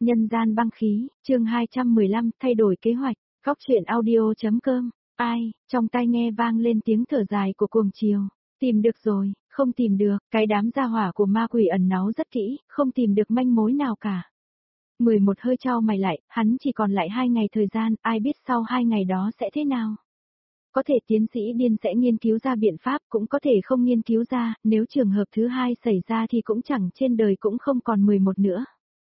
Nhân gian băng khí, chương 215, thay đổi kế hoạch, góc truyện audio.com, ai, trong tai nghe vang lên tiếng thở dài của Cuồng Chiều. Tìm được rồi, không tìm được, cái đám gia hỏa của ma quỷ ẩn náu rất kỹ, không tìm được manh mối nào cả. 11 hơi chau mày lại, hắn chỉ còn lại 2 ngày thời gian, ai biết sau 2 ngày đó sẽ thế nào. Có thể tiến sĩ điên sẽ nghiên cứu ra biện pháp, cũng có thể không nghiên cứu ra, nếu trường hợp thứ hai xảy ra thì cũng chẳng trên đời cũng không còn 11 nữa.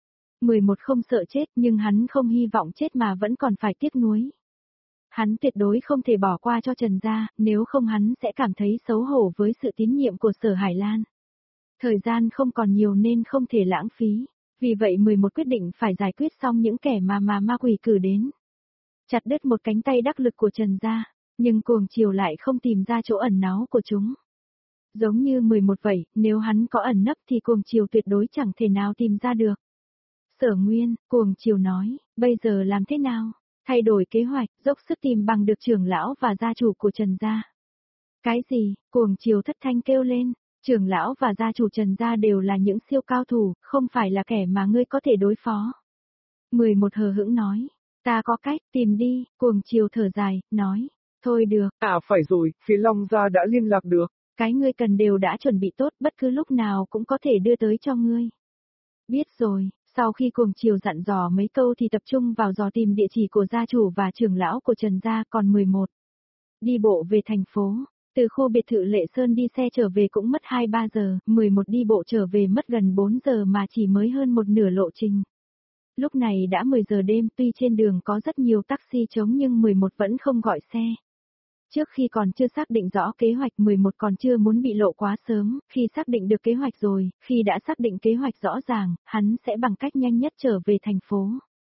11 không sợ chết nhưng hắn không hy vọng chết mà vẫn còn phải tiếc nuối. Hắn tuyệt đối không thể bỏ qua cho Trần gia, nếu không hắn sẽ cảm thấy xấu hổ với sự tín nhiệm của Sở Hải Lan. Thời gian không còn nhiều nên không thể lãng phí, vì vậy 11 quyết định phải giải quyết xong những kẻ mà ma quỷ cử đến. Chặt đứt một cánh tay đắc lực của Trần gia, nhưng Cuồng Chiều lại không tìm ra chỗ ẩn náu của chúng. Giống như 11 vậy, nếu hắn có ẩn nấp thì Cuồng Chiều tuyệt đối chẳng thể nào tìm ra được. Sở Nguyên, Cuồng Chiều nói, bây giờ làm thế nào? Thay đổi kế hoạch, dốc sức tìm bằng được trưởng lão và gia chủ của Trần gia. Cái gì? Cuồng Chiều thất thanh kêu lên, trưởng lão và gia chủ Trần gia đều là những siêu cao thủ, không phải là kẻ mà ngươi có thể đối phó. 11 hờ hững nói, ta có cách, tìm đi. Cuồng Chiều thở dài, nói, thôi được. Phải rồi, phía Long gia đã liên lạc được. Cái ngươi cần đều đã chuẩn bị tốt, bất cứ lúc nào cũng có thể đưa tới cho ngươi. Biết rồi. Sau khi Cuồng Chiều dặn dò mấy câu thì tập trung vào dò tìm địa chỉ của gia chủ và trưởng lão của Trần gia. Còn 11. Đi bộ về thành phố, từ khu biệt thự Lệ Sơn đi xe trở về cũng mất 2-3 giờ, 11 đi bộ trở về mất gần 4 giờ mà chỉ mới hơn một nửa lộ trình. Lúc này đã 10 giờ đêm, tuy trên đường có rất nhiều taxi trống nhưng 11 vẫn không gọi xe. Trước khi còn chưa xác định rõ kế hoạch 11 còn chưa muốn bị lộ quá sớm, khi xác định được kế hoạch rồi, khi đã xác định kế hoạch rõ ràng, hắn sẽ bằng cách nhanh nhất trở về thành phố.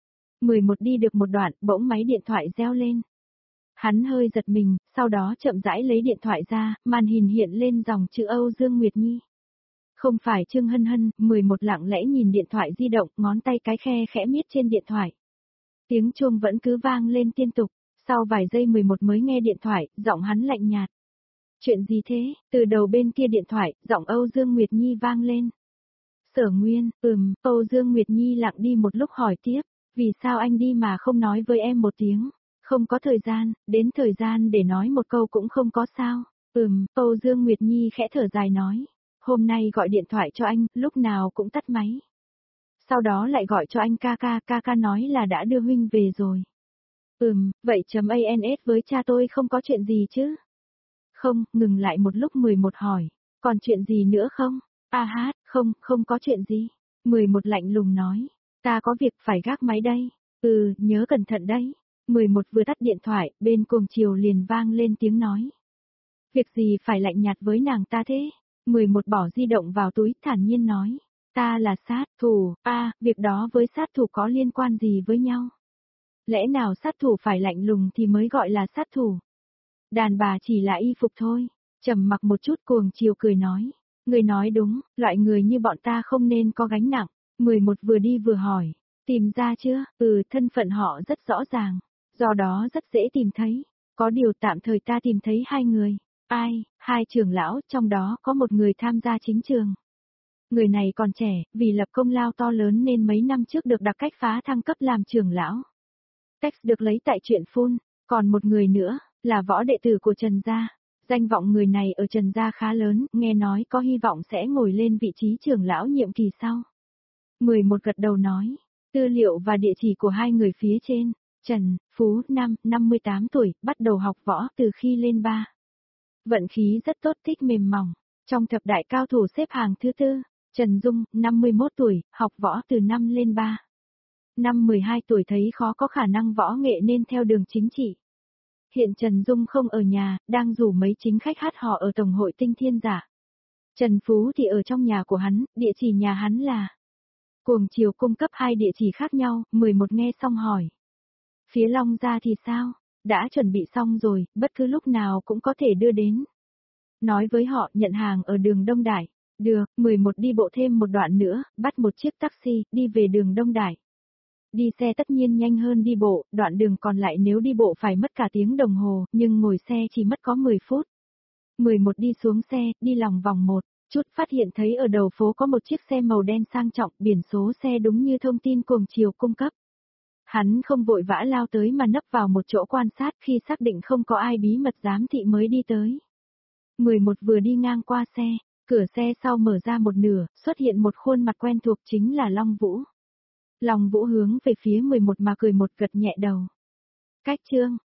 11 đi được một đoạn, bỗng máy điện thoại reo lên. Hắn hơi giật mình, sau đó chậm rãi lấy điện thoại ra, màn hình hiện lên dòng chữ Âu Dương Nguyệt Nhi. Không phải Trương Hân Hân, 11 lặng lẽ nhìn điện thoại di động, ngón tay cái khe khẽ miết trên điện thoại. Tiếng chuông vẫn cứ vang lên liên tục. Sau vài giây 11 mới nghe điện thoại, giọng hắn lạnh nhạt. Chuyện gì thế? Từ đầu bên kia điện thoại, giọng Âu Dương Nguyệt Nhi vang lên. Sở Nguyên, Âu Dương Nguyệt Nhi lặng đi một lúc hỏi tiếp, vì sao anh đi mà không nói với em một tiếng? Không có thời gian, đến thời gian để nói một câu cũng không có sao. Âu Dương Nguyệt Nhi khẽ thở dài nói, hôm nay gọi điện thoại cho anh, lúc nào cũng tắt máy. Sau đó lại gọi cho anh ca nói là đã đưa huynh về rồi. Vậy .ans với cha tôi không có chuyện gì chứ? Không, ngừng lại một lúc 11 hỏi, còn chuyện gì nữa không? Không có chuyện gì. 11 lạnh lùng nói, ta có việc phải gác máy đây. Nhớ cẩn thận đấy. 11 vừa tắt điện thoại, bên Cuồng Chiều liền vang lên tiếng nói. Việc gì phải lạnh nhạt với nàng ta thế? 11 bỏ di động vào túi, thản nhiên nói, ta là sát thủ, việc đó với sát thủ có liên quan gì với nhau? Lẽ nào sát thủ phải lạnh lùng thì mới gọi là sát thủ? Đàn bà chỉ là y phục thôi. Trầm mặc một chút, Cuồng Chiều cười nói. Người nói đúng, loại người như bọn ta không nên có gánh nặng. 11 vừa đi vừa hỏi. Tìm ra chưa? Thân phận họ rất rõ ràng. Do đó rất dễ tìm thấy. Có điều tạm thời ta tìm thấy 2 người. Ai? 2 trưởng lão, trong đó có một người tham gia chính trường. Người này còn trẻ, vì lập công lao to lớn nên mấy năm trước được đặc cách phá thăng cấp làm trưởng lão. Text được lấy tại truyện Phun, còn một người nữa, là võ đệ tử của Trần gia. Danh vọng người này ở Trần gia khá lớn, nghe nói có hy vọng sẽ ngồi lên vị trí trưởng lão nhiệm kỳ sau. 11 gật đầu nói, tư liệu và địa chỉ của 2 người phía trên, Trần, Phú, 58 tuổi, bắt đầu học võ từ khi lên 3. Vận khí rất tốt, thích mềm mỏng, trong thập đại cao thủ xếp hàng thứ 4, Trần Dung, 51 tuổi, học võ từ năm lên 3. Năm 12 tuổi thấy khó có khả năng võ nghệ nên theo đường chính trị. Hiện Trần Dung không ở nhà, đang rủ mấy chính khách hát hò ở Tổng hội Tinh Thiên Giả. Trần Phú thì ở trong nhà của hắn, địa chỉ nhà hắn là. Cuồng Chiều cung cấp 2 địa chỉ khác nhau, 11 nghe xong hỏi. Phía Long gia thì sao? Đã chuẩn bị xong rồi, bất cứ lúc nào cũng có thể đưa đến. Nói với họ nhận hàng ở đường Đông Đại. Được, 11 đi bộ thêm một đoạn nữa, bắt một chiếc taxi, đi về đường Đông Đại. Đi xe tất nhiên nhanh hơn đi bộ, đoạn đường còn lại nếu đi bộ phải mất cả tiếng đồng hồ, nhưng ngồi xe chỉ mất có 10 phút. 11 đi xuống xe, đi lòng vòng 1, Chút phát hiện thấy ở đầu phố có một chiếc xe màu đen sang trọng, biển số xe đúng như thông tin Cuồng Chiều cung cấp. Hắn không vội vã lao tới mà nấp vào một chỗ quan sát, khi xác định không có ai bí mật giám thị mới đi tới. 11 vừa đi ngang qua xe, cửa xe sau mở ra một nửa, xuất hiện một khuôn mặt quen thuộc, chính là Long Vũ. Long Vũ hướng về phía 11 mà cười một gật nhẹ đầu. Cách chương